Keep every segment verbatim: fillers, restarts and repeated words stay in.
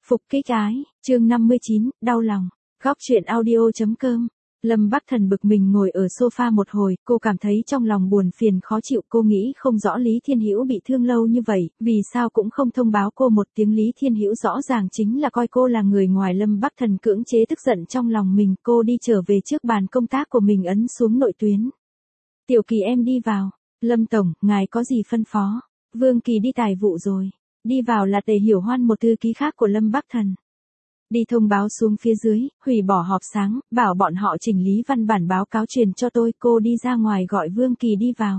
Phục kích ái, chương năm mươi chín, đau lòng. Góc truyện audio.com. Lâm Bắc Thần bực mình ngồi ở sofa một hồi, cô cảm thấy trong lòng buồn phiền khó chịu, cô nghĩ không rõ Lý Thiên Hữu bị thương lâu như vậy, vì sao cũng không thông báo cô một tiếng. Lý Thiên Hữu rõ ràng chính là coi cô là người ngoài. Lâm Bắc Thần cưỡng chế tức giận trong lòng mình, cô đi trở về trước bàn công tác của mình ấn xuống nội tuyến. Tiểu Kỳ em đi vào. Lâm Tổng, ngài có gì phân phó? Vương Kỳ đi tài vụ rồi. Đi vào là Tề Hiểu Hoan, một thư ký khác của Lâm Bắc Thần. Đi thông báo xuống phía dưới, hủy bỏ họp sáng, bảo bọn họ chỉnh lý văn bản báo cáo truyền cho tôi. Cô đi ra ngoài gọi Vương Kỳ đi vào.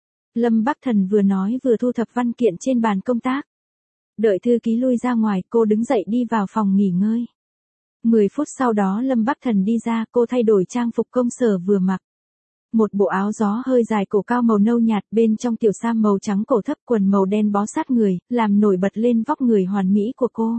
Lâm Bắc Thần vừa nói vừa thu thập văn kiện trên bàn công tác. Đợi thư ký lui ra ngoài, cô đứng dậy đi vào phòng nghỉ ngơi. Mười phút sau đó Lâm Bắc Thần đi ra, cô thay đổi trang phục công sở vừa mặc. Một bộ áo gió hơi dài cổ cao màu nâu nhạt, bên trong tiểu sam màu trắng cổ thấp, quần màu đen bó sát người, làm nổi bật lên vóc người hoàn mỹ của cô.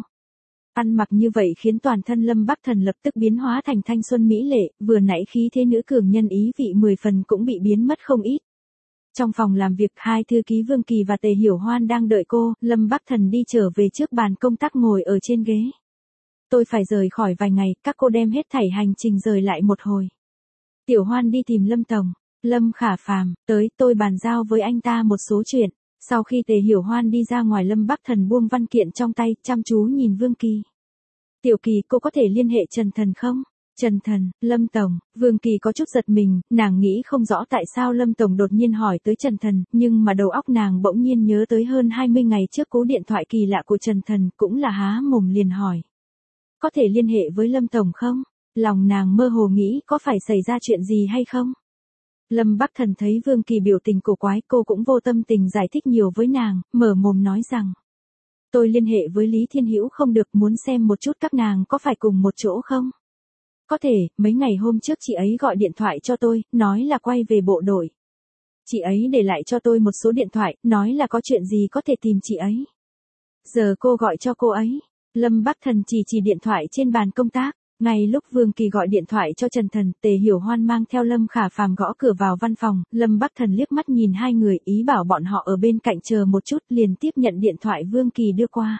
Ăn mặc như vậy khiến toàn thân Lâm Bắc Thần lập tức biến hóa thành thanh xuân mỹ lệ, vừa nãy khí thế nữ cường nhân ý vị mười phần cũng bị biến mất không ít. Trong phòng làm việc, hai thư ký Vương Kỳ và Tề Hiểu Hoan đang đợi cô. Lâm Bắc Thần đi trở về trước bàn công tác ngồi ở trên ghế. Tôi phải rời khỏi vài ngày, các cô đem hết thảy hành trình rời lại một hồi. Tiểu Hoan đi tìm Lâm Tổng. Lâm Khả Phàm tới, tôi bàn giao với anh ta một số chuyện. Sau khi Tề Hiểu Hoan đi ra ngoài, Lâm Bắc Thần buông văn kiện trong tay, chăm chú nhìn Vương Kỳ. Tiểu Kỳ, cô có thể liên hệ Trần Thần không? Trần Thần, Lâm Tổng. Vương Kỳ có chút giật mình, nàng nghĩ không rõ tại sao Lâm Tổng đột nhiên hỏi tới Trần Thần, nhưng mà đầu óc nàng bỗng nhiên nhớ tới hơn hai mươi ngày trước cú điện thoại kỳ lạ của Trần Thần, cũng là há mồm liền hỏi. Có thể liên hệ với Lâm Tổng không? Lòng nàng mơ hồ nghĩ có phải xảy ra chuyện gì hay không? Lâm Bắc Thần thấy Vương Kỳ biểu tình cổ quái, cô cũng vô tâm tình giải thích nhiều với nàng, mở mồm nói rằng. Tôi liên hệ với Lý Thiên Hữu không được, muốn xem một chút các nàng có phải cùng một chỗ không? Có thể, mấy ngày hôm trước chị ấy gọi điện thoại cho tôi, nói là quay về bộ đội. Chị ấy để lại cho tôi một số điện thoại, nói là có chuyện gì có thể tìm chị ấy. Giờ cô gọi cho cô ấy. Lâm Bắc Thần chỉ chỉ điện thoại trên bàn công tác. Ngay lúc Vương Kỳ gọi điện thoại cho Trần Thần, Tề Hiểu Hoan mang theo Lâm Khả Phàm gõ cửa vào văn phòng. Lâm Bắc Thần liếc mắt nhìn hai người, ý bảo bọn họ ở bên cạnh chờ một chút, liền tiếp nhận điện thoại Vương Kỳ đưa qua.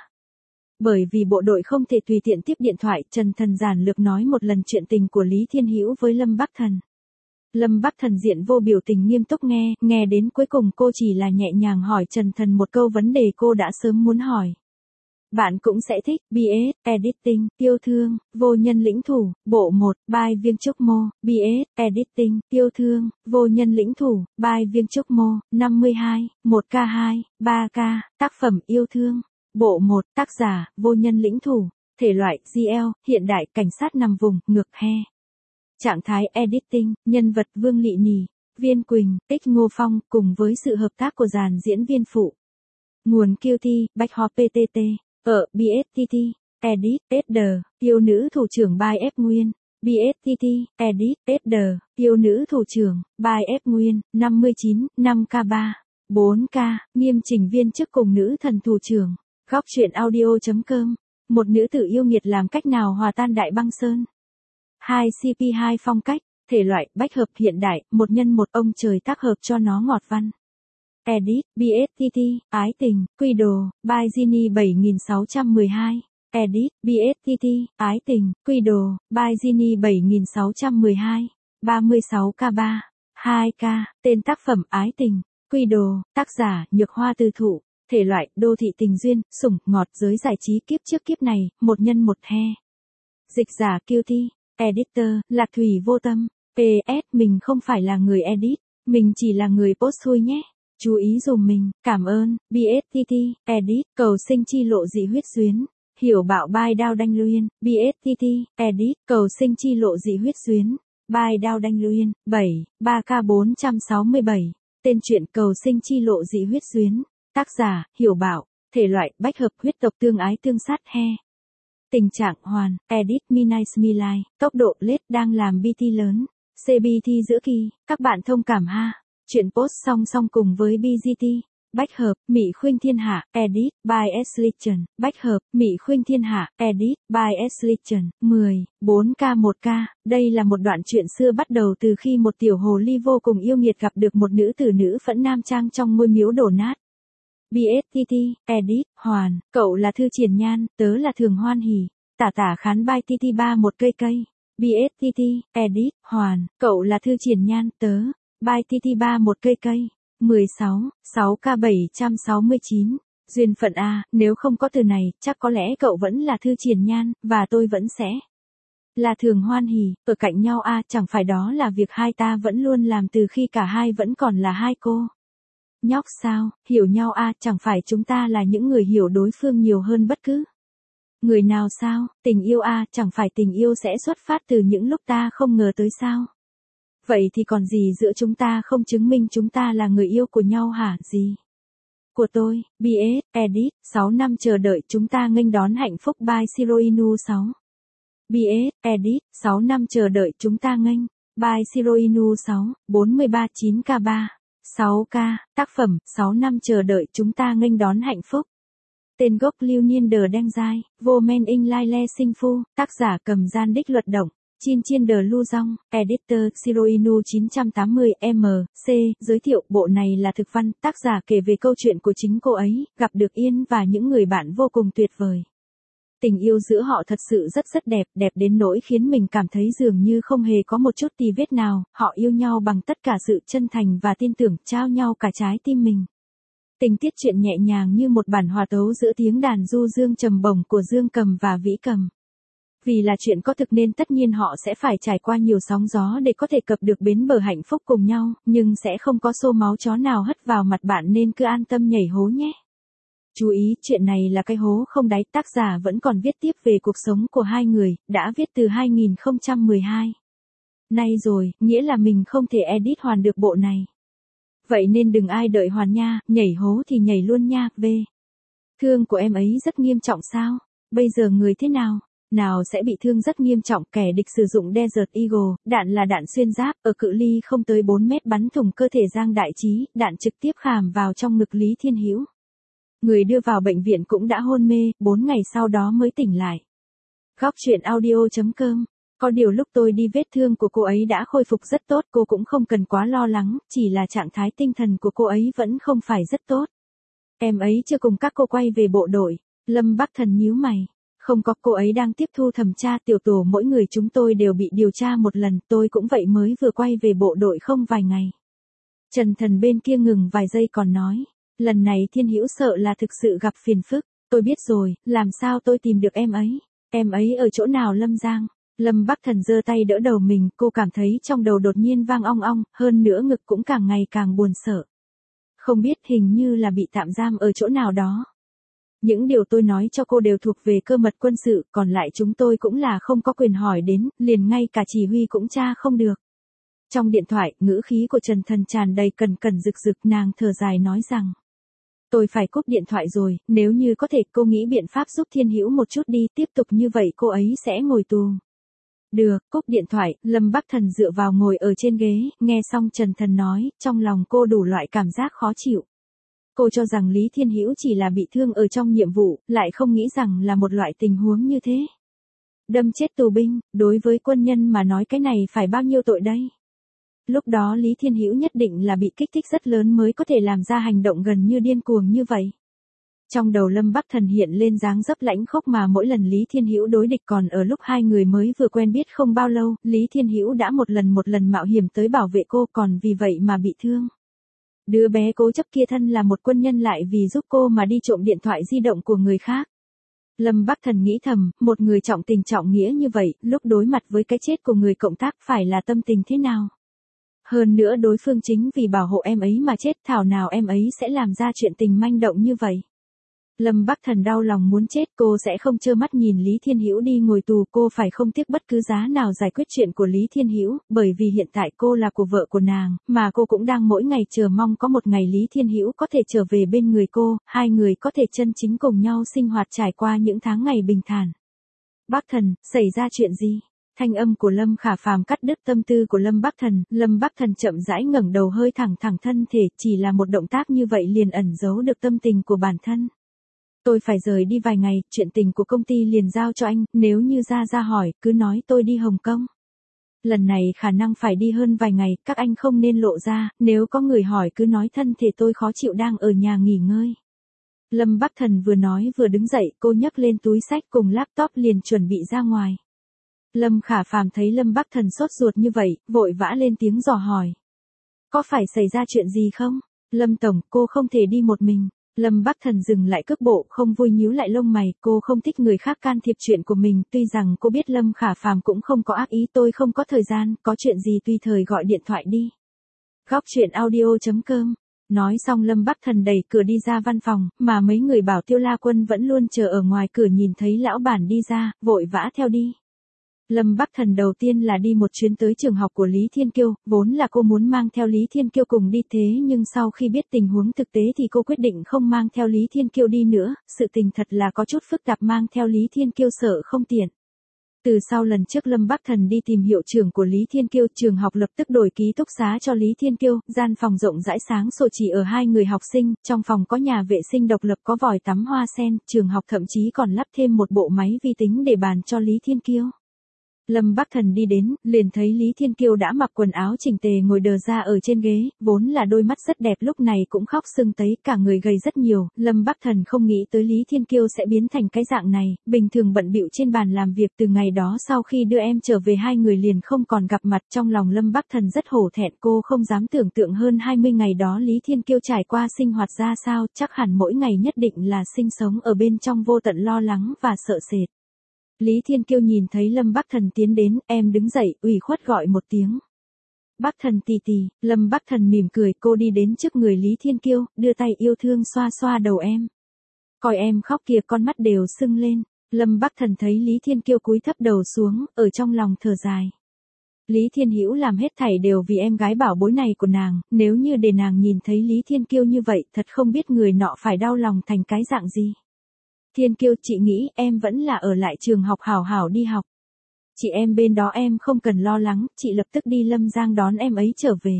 Bởi vì bộ đội không thể tùy tiện tiếp điện thoại, Trần Thần giản lược nói một lần chuyện tình của Lý Thiên Hữu với Lâm Bắc Thần. Lâm Bắc Thần diện vô biểu tình nghiêm túc nghe, nghe đến cuối cùng cô chỉ là nhẹ nhàng hỏi Trần Thần một câu vấn đề cô đã sớm muốn hỏi. Bạn cũng sẽ thích, bê ét, Editing, Yêu Thương, Vô Nhân Lĩnh Thủ, Bộ một, By Viêng Trúc Mô, bê ét, Editing, Yêu Thương, Vô Nhân Lĩnh Thủ, By Viêng Trúc Mô, năm mươi hai, một K hai, ba K, tác phẩm Yêu Thương, Bộ một, tác giả, Vô Nhân Lĩnh Thủ, thể loại, giê lờ, hiện đại, cảnh sát nằm vùng, ngược he. Trạng thái Editing, nhân vật Vương Lị Nì, Viên Quỳnh, Tích Ngô Phong, cùng với sự hợp tác của dàn diễn viên phụ. Nguồn Q T, Bạch Ho pê tê tê. Ở bê ét tê tê, Edit, ét đê, Yêu Nữ Thủ Trưởng by F Nguyên, bê ét tê tê, Edit, ét đê, Yêu Nữ Thủ Trưởng, by F Nguyên, năm mươi chín, năm K ba, bốn K, Nghiêm Chỉnh Viên chức cùng Nữ Thần Thủ Trưởng. Góc truyện audio.com. Một nữ tử yêu nghiệt làm cách nào hòa tan đại băng sơn? hai C P hai phong cách, thể loại, bách hợp hiện đại, một nhân một ông trời tác hợp cho nó ngọt văn. Edit, bê ét tê tê, Ái Tình, Quy Đồ, by Ginny bảy nghìn sáu trăm mười hai. Edit, bê ét tê tê, Ái Tình, Quy Đồ, by Ginny bảy nghìn sáu trăm mười hai. ba mươi sáu K ba, hai K, tên tác phẩm Ái Tình, Quy Đồ, tác giả, Nhược Hoa Từ Thụ, thể loại, đô thị tình duyên, sủng, ngọt, giới giải trí kiếp trước kiếp này, một nhân một he. Dịch giả Q T, Editor, Lạc Thủy Vô Tâm, pê ét, mình không phải là người edit, mình chỉ là người post thôi nhé. Chú ý dùm mình, cảm ơn, bê ét tê tê, Edit, cầu sinh chi lộ dị huyết duyên. Hiểu bạo by Đao Đanh Luyên, bê ét tê tê, Edit, cầu sinh chi lộ dị huyết duyên. By Đao Đanh Luyên, bảy, ba K bốn trăm sáu mươi bảy. Tên truyện cầu sinh chi lộ dị huyết duyên. Tác giả, Hiểu bạo, thể loại, bách hợp huyết tộc tương ái tương sát he. Tình trạng hoàn, Edit Minai Smilai, tốc độ lết đang làm bê tê lớn. xê bê tê giữa kỳ, các bạn thông cảm ha. Chuyện post song song cùng với bê giê tê. Bách hợp, Mỹ Khuynh Thiên Hạ, Edit, by Aslichen, Bách hợp, Mỹ Khuynh Thiên Hạ, Edit, by Aslichen, mười, bốn K một K. Đây là một đoạn truyện xưa bắt đầu từ khi một tiểu hồ ly vô cùng yêu nghiệt gặp được một nữ tử nữ phẫn nam trang trong ngôi miếu đổ nát. bê ét tê tê, edit, hoàn, cậu là Thư Triển Nhan, tớ là Thường Hoan Hỉ. Tả tả khán by tê tê ba một cây cây. bê ét tê tê, edit, hoàn, cậu là Thư Triển Nhan, tớ. By tê tê ba một cây cây. mười sáu, sáu k bảy trăm sáu mươi chín. Duyên phận a, nếu không có từ này, chắc có lẽ cậu vẫn là Thư Triển Nhan, và tôi vẫn sẽ là Thường Hoan Hỉ, ở cạnh nhau a, chẳng phải đó là việc hai ta vẫn luôn làm từ khi cả hai vẫn còn là hai cô nhóc sao, hiểu nhau a, chẳng phải chúng ta là những người hiểu đối phương nhiều hơn bất cứ người nào sao, tình yêu a, chẳng phải tình yêu sẽ xuất phát từ những lúc ta không ngờ tới sao. Vậy thì còn gì giữa chúng ta không chứng minh chúng ta là người yêu của nhau hả, gì? Của tôi, bê ét, edit, sáu năm chờ đợi chúng ta nghênh đón hạnh phúc by Shiroinu sáu. bê ét, edit, sáu năm chờ đợi chúng ta nghênh, by Shiroinu sáu, bốn mươi ba chín k ba. sáu k, tác phẩm, sáu năm chờ đợi chúng ta nghênh đón hạnh phúc. Tên gốc Lưu Niên Đờ Đen Giai, Vô Men In Lai Le Sinh Phu, tác giả Cầm Gian Đích Luật Động, Chin Chiên Đờ Lu Dong, editor Shiroinu chín trăm tám mươi M C, giới thiệu bộ này là thực văn, tác giả kể về câu chuyện của chính cô ấy, gặp được Yên và những người bạn vô cùng tuyệt vời. Tình yêu giữa họ thật sự rất rất đẹp, đẹp đến nỗi khiến mình cảm thấy dường như không hề có một chút tì vết nào, họ yêu nhau bằng tất cả sự chân thành và tin tưởng, trao nhau cả trái tim mình. Tình tiết truyện nhẹ nhàng như một bản hòa tấu giữa tiếng đàn du dương trầm bổng của dương cầm và vĩ cầm. Vì là chuyện có thực nên tất nhiên họ sẽ phải trải qua nhiều sóng gió để có thể cập được bến bờ hạnh phúc cùng nhau, nhưng sẽ không có xô máu chó nào hất vào mặt bạn nên cứ an tâm nhảy hố nhé. Chú ý, chuyện này là cái hố không đáy, tác giả vẫn còn viết tiếp về cuộc sống của hai người, đã viết từ hai nghìn không trăm mười hai. Nay rồi, nghĩa là mình không thể edit hoàn được bộ này. Vậy nên đừng ai đợi hoàn nha, nhảy hố thì nhảy luôn nha, v. Thương của em ấy rất nghiêm trọng sao? Bây giờ người thế nào? Nào sẽ bị thương rất nghiêm trọng, kẻ địch sử dụng Desert Eagle, đạn là đạn xuyên giáp, ở cự ly không tới bốn mét bắn thủng cơ thể Giang Đại Trí, đạn trực tiếp khảm vào trong ngực Lý Thiên Hữu. Người đưa vào bệnh viện cũng đã hôn mê, bốn ngày sau đó mới tỉnh lại. Góc truyện audio chấm com. Có điều lúc tôi đi vết thương của cô ấy đã khôi phục rất tốt, cô cũng không cần quá lo lắng, chỉ là trạng thái tinh thần của cô ấy vẫn không phải rất tốt. Em ấy chưa cùng các cô quay về bộ đội. Lâm Bắc Thần nhíu mày. Không có, cô ấy đang tiếp thu thẩm tra tiểu tổ, mỗi người chúng tôi đều bị điều tra một lần, tôi cũng vậy, mới vừa quay về bộ đội không vài ngày. Trần Thần bên kia ngừng vài giây còn nói, lần này Thiên Hữu sợ là thực sự gặp phiền phức, tôi biết rồi, làm sao tôi tìm được em ấy, em ấy ở chỗ nào Lâm Giang? Lâm Bắc Thần giơ tay đỡ đầu mình, cô cảm thấy trong đầu đột nhiên vang ong ong, hơn nữa ngực cũng càng ngày càng buồn sợ. Không biết, hình như là bị tạm giam ở chỗ nào đó. Những điều tôi nói cho cô đều thuộc về cơ mật quân sự, còn lại chúng tôi cũng là không có quyền hỏi đến, liền ngay cả chỉ huy cũng tra không được. Trong điện thoại, ngữ khí của Trần Thần tràn đầy cần cần rực rực, nàng thở dài nói rằng, tôi phải cúp điện thoại rồi, nếu như có thể cô nghĩ biện pháp giúp Thiên Hữu một chút đi, tiếp tục như vậy cô ấy sẽ ngồi tù. Được, cúp điện thoại, Lâm Bắc Thần dựa vào ngồi ở trên ghế, nghe xong Trần Thần nói, trong lòng cô đủ loại cảm giác khó chịu. Cô cho rằng Lý Thiên Hữu chỉ là bị thương ở trong nhiệm vụ, lại không nghĩ rằng là một loại tình huống như thế. Đâm chết tù binh, đối với quân nhân mà nói cái này phải bao nhiêu tội đây? Lúc đó Lý Thiên Hữu nhất định là bị kích thích rất lớn mới có thể làm ra hành động gần như điên cuồng như vậy. Trong đầu Lâm Bắc Thần hiện lên dáng dấp lãnh khốc mà mỗi lần Lý Thiên Hữu đối địch, còn ở lúc hai người mới vừa quen biết không bao lâu, Lý Thiên Hữu đã một lần một lần mạo hiểm tới bảo vệ cô, còn vì vậy mà bị thương. Đứa bé cố chấp kia thân là một quân nhân lại vì giúp cô mà đi trộm điện thoại di động của người khác. Lâm Bắc Thần nghĩ thầm, một người trọng tình trọng nghĩa như vậy, lúc đối mặt với cái chết của người cộng tác phải là tâm tình thế nào? Hơn nữa đối phương chính vì bảo hộ em ấy mà chết, thảo nào em ấy sẽ làm ra chuyện tình manh động như vậy. Lâm Bắc Thần đau lòng muốn chết, cô sẽ không trơ mắt nhìn Lý Thiên Hữu đi ngồi tù, cô phải không tiếc bất cứ giá nào giải quyết chuyện của Lý Thiên Hữu, bởi vì hiện tại cô là của vợ của nàng, mà cô cũng đang mỗi ngày chờ mong có một ngày Lý Thiên Hữu có thể trở về bên người cô, hai người có thể chân chính cùng nhau sinh hoạt trải qua những tháng ngày bình thản. Bắc Thần, xảy ra chuyện gì? Thanh âm của Lâm Khả Phàm cắt đứt tâm tư của Lâm Bắc Thần, Lâm Bắc Thần chậm rãi ngẩng đầu hơi thẳng thẳng thân thể, chỉ là một động tác như vậy liền ẩn giấu được tâm tình của bản thân. Tôi phải rời đi vài ngày, chuyện tình của công ty liền giao cho anh, nếu như Gia Gia hỏi, cứ nói tôi đi Hồng Kông. Lần này khả năng phải đi hơn vài ngày, các anh không nên lộ ra, nếu có người hỏi cứ nói thân thể tôi khó chịu đang ở nhà nghỉ ngơi. Lâm Bắc Thần vừa nói vừa đứng dậy, cô nhấc lên túi xách cùng laptop liền chuẩn bị ra ngoài. Lâm Khả Phàm thấy Lâm Bắc Thần sốt ruột như vậy, vội vã lên tiếng dò hỏi. Có phải xảy ra chuyện gì không? Lâm Tổng, cô không thể đi một mình. Lâm Bắc Thần dừng lại cước bộ, không vui nhíu lại lông mày, cô không thích người khác can thiệp chuyện của mình, tuy rằng cô biết Lâm Khả Phàm cũng không có ác ý, tôi không có thời gian, có chuyện gì tùy thời gọi điện thoại đi. Góc chuyện audio chấm com. Nói xong Lâm Bắc Thần đẩy cửa đi ra văn phòng, mà mấy người bảo Tiêu La Quân vẫn luôn chờ ở ngoài cửa nhìn thấy lão bản đi ra, vội vã theo đi. Lâm Bắc Thần đầu tiên là đi một chuyến tới trường học của Lý Thiên Kiêu, vốn là cô muốn mang theo Lý Thiên Kiêu cùng đi thế nhưng sau khi biết tình huống thực tế thì cô quyết định không mang theo Lý Thiên Kiêu đi nữa, sự tình thật là có chút phức tạp, mang theo Lý Thiên Kiêu sợ không tiện. Từ sau lần trước Lâm Bắc Thần đi tìm hiệu trưởng của Lý Thiên Kiêu, trường học lập tức đổi ký túc xá cho Lý Thiên Kiêu, gian phòng rộng rãi sáng sủa chỉ ở hai người học sinh, trong phòng có nhà vệ sinh độc lập, có vòi tắm hoa sen, trường học thậm chí còn lắp thêm một bộ máy vi tính để bàn cho Lý Thiên Kiêu. Lâm Bắc Thần đi đến, liền thấy Lý Thiên Kiêu đã mặc quần áo chỉnh tề ngồi đờ ra ở trên ghế, vốn là đôi mắt rất đẹp lúc này cũng khóc sưng tấy, cả người gầy rất nhiều, Lâm Bắc Thần không nghĩ tới Lý Thiên Kiêu sẽ biến thành cái dạng này, bình thường bận bịu trên bàn làm việc, từ ngày đó sau khi đưa em trở về hai người liền không còn gặp mặt, trong lòng Lâm Bắc Thần rất hổ thẹn, cô không dám tưởng tượng hơn hai mươi ngày đó Lý Thiên Kiêu trải qua sinh hoạt ra sao, chắc hẳn mỗi ngày nhất định là sinh sống ở bên trong vô tận lo lắng và sợ sệt. Lý Thiên Kiêu nhìn thấy Lâm Bắc Thần tiến đến, em đứng dậy, ủy khuất gọi một tiếng. Bắc Thần tì tì, Lâm Bắc Thần mỉm cười, cô đi đến trước người Lý Thiên Kiêu, đưa tay yêu thương xoa xoa đầu em. Coi em khóc kìa, con mắt đều sưng lên. Lâm Bắc Thần thấy Lý Thiên Kiêu cúi thấp đầu xuống, ở trong lòng thở dài. Lý Thiên Hữu làm hết thảy đều vì em gái bảo bối này của nàng, nếu như để nàng nhìn thấy Lý Thiên Kiêu như vậy, thật không biết người nọ phải đau lòng thành cái dạng gì. Thiên Kiêu, chị nghĩ em vẫn là ở lại trường học hảo hảo đi học. Chị em bên đó em không cần lo lắng, chị lập tức đi Lâm Giang đón em ấy trở về.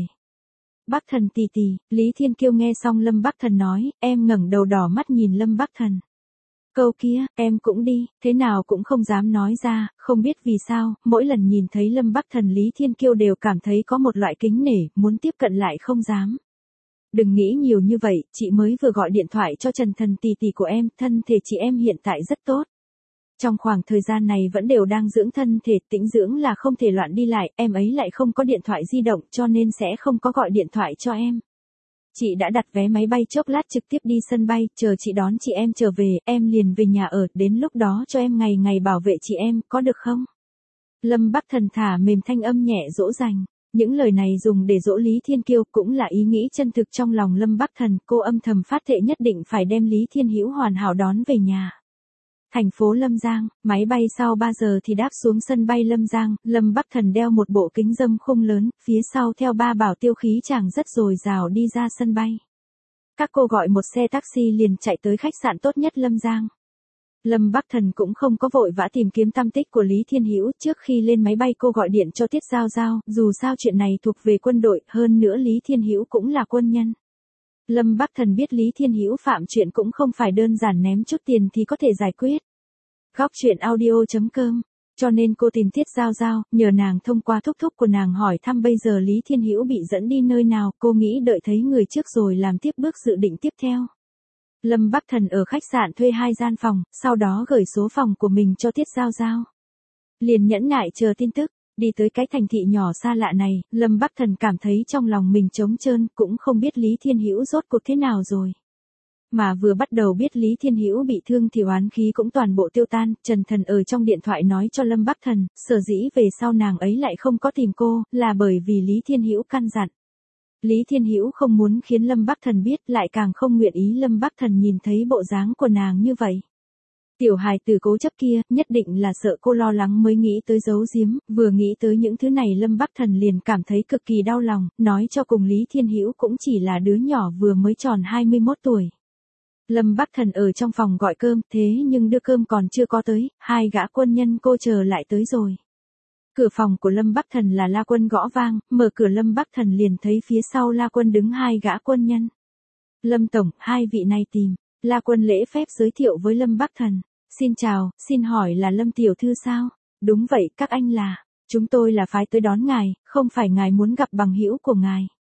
Bắc Thần tì tì, Lý Thiên Kiêu nghe xong Lâm Bắc Thần nói, em ngẩng đầu đỏ mắt nhìn Lâm Bắc Thần. Câu kia, em cũng đi, thế nào cũng không dám nói ra, không biết vì sao, mỗi lần nhìn thấy Lâm Bắc Thần Lý Thiên Kiêu đều cảm thấy có một loại kính nể, muốn tiếp cận lại không dám. Đừng nghĩ nhiều như vậy, chị mới vừa gọi điện thoại cho Trần Thần tì tì của em, thân thể chị em hiện tại rất tốt. Trong khoảng thời gian này vẫn đều đang dưỡng thân thể, tĩnh dưỡng là không thể loạn đi lại, em ấy lại không có điện thoại di động cho nên sẽ không có gọi điện thoại cho em. Chị đã đặt vé máy bay chốc lát trực tiếp đi sân bay, chờ chị đón chị em trở về, em liền về nhà ở, đến lúc đó cho em ngày ngày bảo vệ chị em, có được không? Lâm Bắc Thần thả mềm thanh âm nhẹ dỗ dành. Những lời này dùng để dỗ Lý Thiên Kiêu cũng là ý nghĩ chân thực trong lòng Lâm Bắc Thần, cô âm thầm phát thệ nhất định phải đem Lý Thiên Hữu hoàn hảo đón về nhà. Thành phố Lâm Giang, máy bay sau ba giờ thì đáp xuống sân bay Lâm Giang, Lâm Bắc Thần đeo một bộ kính râm khung lớn, phía sau theo ba bảo tiêu khí chàng rất dồi dào đi ra sân bay. Các cô gọi một xe taxi liền chạy tới khách sạn tốt nhất Lâm Giang. Lâm Bắc Thần cũng không có vội vã tìm kiếm tăm tích của Lý Thiên Hữu, trước khi lên máy bay cô gọi điện cho Tiết Giao Giao, dù sao chuyện này thuộc về quân đội, hơn nữa Lý Thiên Hữu cũng là quân nhân. Lâm Bắc Thần biết Lý Thiên Hữu phạm chuyện cũng không phải đơn giản ném chút tiền thì có thể giải quyết. Góc chuyện audio chấm com, cho nên cô tìm Tiết Giao Giao, nhờ nàng thông qua thúc thúc của nàng hỏi thăm bây giờ Lý Thiên Hữu bị dẫn đi nơi nào, cô nghĩ đợi thấy người trước rồi làm tiếp bước dự định tiếp theo. Lâm Bắc Thần ở khách sạn thuê hai gian phòng, sau đó gửi số phòng của mình cho Tiết Giao Giao. Liền nhẫn nại chờ tin tức, đi tới cái thành thị nhỏ xa lạ này, Lâm Bắc Thần cảm thấy trong lòng mình trống trơn, cũng không biết Lý Thiên Hữu rốt cuộc thế nào rồi. Mà vừa bắt đầu biết Lý Thiên Hữu bị thương thì oán khí cũng toàn bộ tiêu tan, Trần Thần ở trong điện thoại nói cho Lâm Bắc Thần, sở dĩ về sau nàng ấy lại không có tìm cô, là bởi vì Lý Thiên Hữu căn dặn. Lý Thiên Hữu không muốn khiến Lâm Bắc Thần biết, lại càng không nguyện ý Lâm Bắc Thần nhìn thấy bộ dáng của nàng như vậy. Tiểu hài tử cố chấp kia, nhất định là sợ cô lo lắng mới nghĩ tới giấu giếm, vừa nghĩ tới những thứ này Lâm Bắc Thần liền cảm thấy cực kỳ đau lòng, nói cho cùng Lý Thiên Hữu cũng chỉ là đứa nhỏ vừa mới tròn hai mươi mốt tuổi. Lâm Bắc Thần ở trong phòng gọi cơm, thế nhưng đưa cơm còn chưa có tới, hai gã quân nhân cô chờ lại tới rồi. Cửa phòng của Lâm Bắc Thần là La Quân gõ vang, mở cửa Lâm Bắc Thần liền thấy phía sau La Quân đứng hai gã quân nhân. Lâm Tổng, hai vị này tìm. La Quân lễ phép giới thiệu với Lâm Bắc Thần. Xin chào, xin hỏi là Lâm Tiểu Thư sao? Đúng vậy, các anh là. Chúng tôi là phái tới đón ngài, không phải ngài muốn gặp bằng hữu của ngài.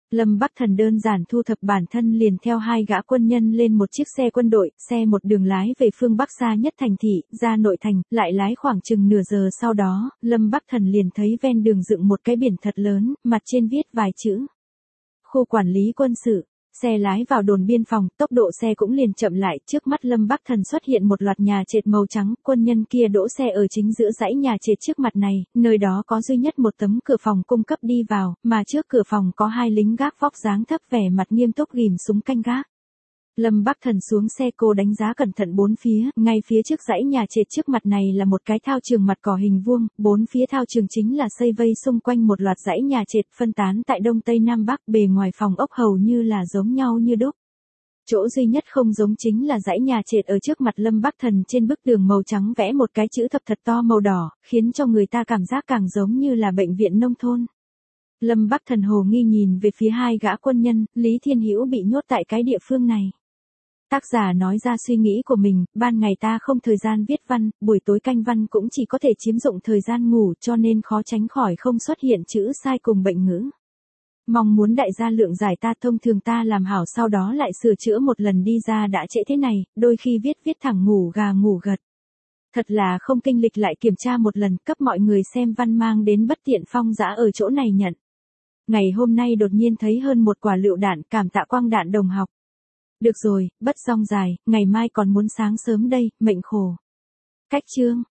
Lâm Bắc Thần đơn giản thu thập bản thân liền theo hai gã quân nhân lên một chiếc xe quân đội, xe một đường lái về phương Bắc xa nhất thành thị, ra nội thành, lại lái khoảng chừng nửa giờ sau đó, Lâm Bắc Thần liền thấy ven đường dựng một cái biển thật lớn, mặt trên viết vài chữ. Khu quản lý quân sự. Xe lái vào đồn biên phòng, tốc độ xe cũng liền chậm lại, trước mắt Lâm Bắc Thần xuất hiện một loạt nhà trệt màu trắng, quân nhân kia đỗ xe ở chính giữa dãy nhà trệt trước mặt này, nơi đó có duy nhất một tấm cửa phòng cung cấp đi vào, mà trước cửa phòng có hai lính gác vóc dáng thấp vẻ mặt nghiêm túc ghim súng canh gác. Lâm Bắc Thần xuống xe cô đánh giá cẩn thận bốn phía, ngay phía trước dãy nhà trệt trước mặt này là một cái thao trường mặt cỏ hình vuông, bốn phía thao trường chính là xây vây xung quanh một loạt dãy nhà trệt phân tán tại đông tây nam bắc, bề ngoài phòng ốc hầu như là giống nhau như đúc. Chỗ duy nhất không giống chính là dãy nhà trệt ở trước mặt Lâm Bắc Thần, trên bức tường màu trắng vẽ một cái chữ thập thật to màu đỏ, khiến cho người ta cảm giác càng giống như là bệnh viện nông thôn. Lâm Bắc Thần hồ nghi nhìn về phía hai gã quân nhân, Lý Thiên Hữu bị nhốt tại cái địa phương này. Tác giả nói ra suy nghĩ của mình, ban ngày ta không thời gian viết văn, buổi tối canh văn cũng chỉ có thể chiếm dụng thời gian ngủ, cho nên khó tránh khỏi không xuất hiện chữ sai cùng bệnh ngữ. Mong muốn đại gia lượng giải, ta thông thường ta làm hảo sau đó lại sửa chữa một lần đi ra đã trễ thế này, đôi khi viết viết thẳng ngủ gà ngủ gật. Thật là không kinh lịch lại kiểm tra một lần, cấp mọi người xem văn mang đến bất tiện phong dã ở chỗ này nhận. Ngày hôm nay đột nhiên thấy hơn một quả lựu đạn, cảm tạ Quang Đạn đồng học. Được rồi, bất rong dài, ngày mai còn muốn sáng sớm đây, mệnh khổ. Cách chương.